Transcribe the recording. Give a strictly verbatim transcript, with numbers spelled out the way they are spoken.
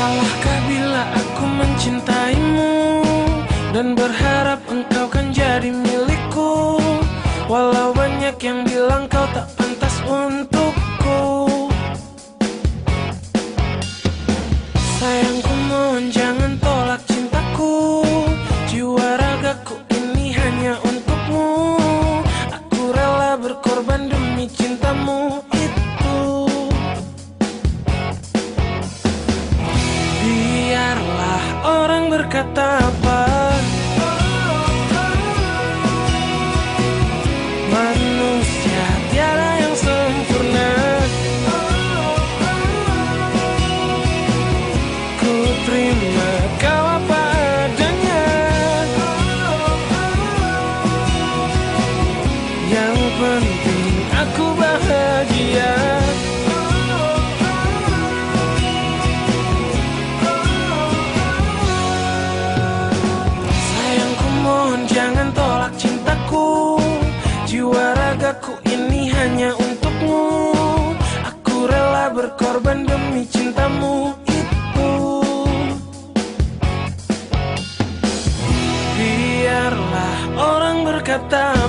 Salahkah bila aku mencintaimu dan berharap engkau kan jadi milikku, walau banyak yang bilang kau tak pantas untukku. Sayangku mohon jangan tolak cintaku, jiwa ragaku ini hanya untukmu. Aku rela berkorban demi cintamu itu. Biarlah orang berkata apa, manusia tiada yang sempurna. Ku terima kau apa adanya. Yang penting aku bahagia. Sayangku mohon jangan tolak cintaku, jiwa ragaku ini hanya untukmu. Aku rela berkorban demi cintamu itu. Biarlah orang berkata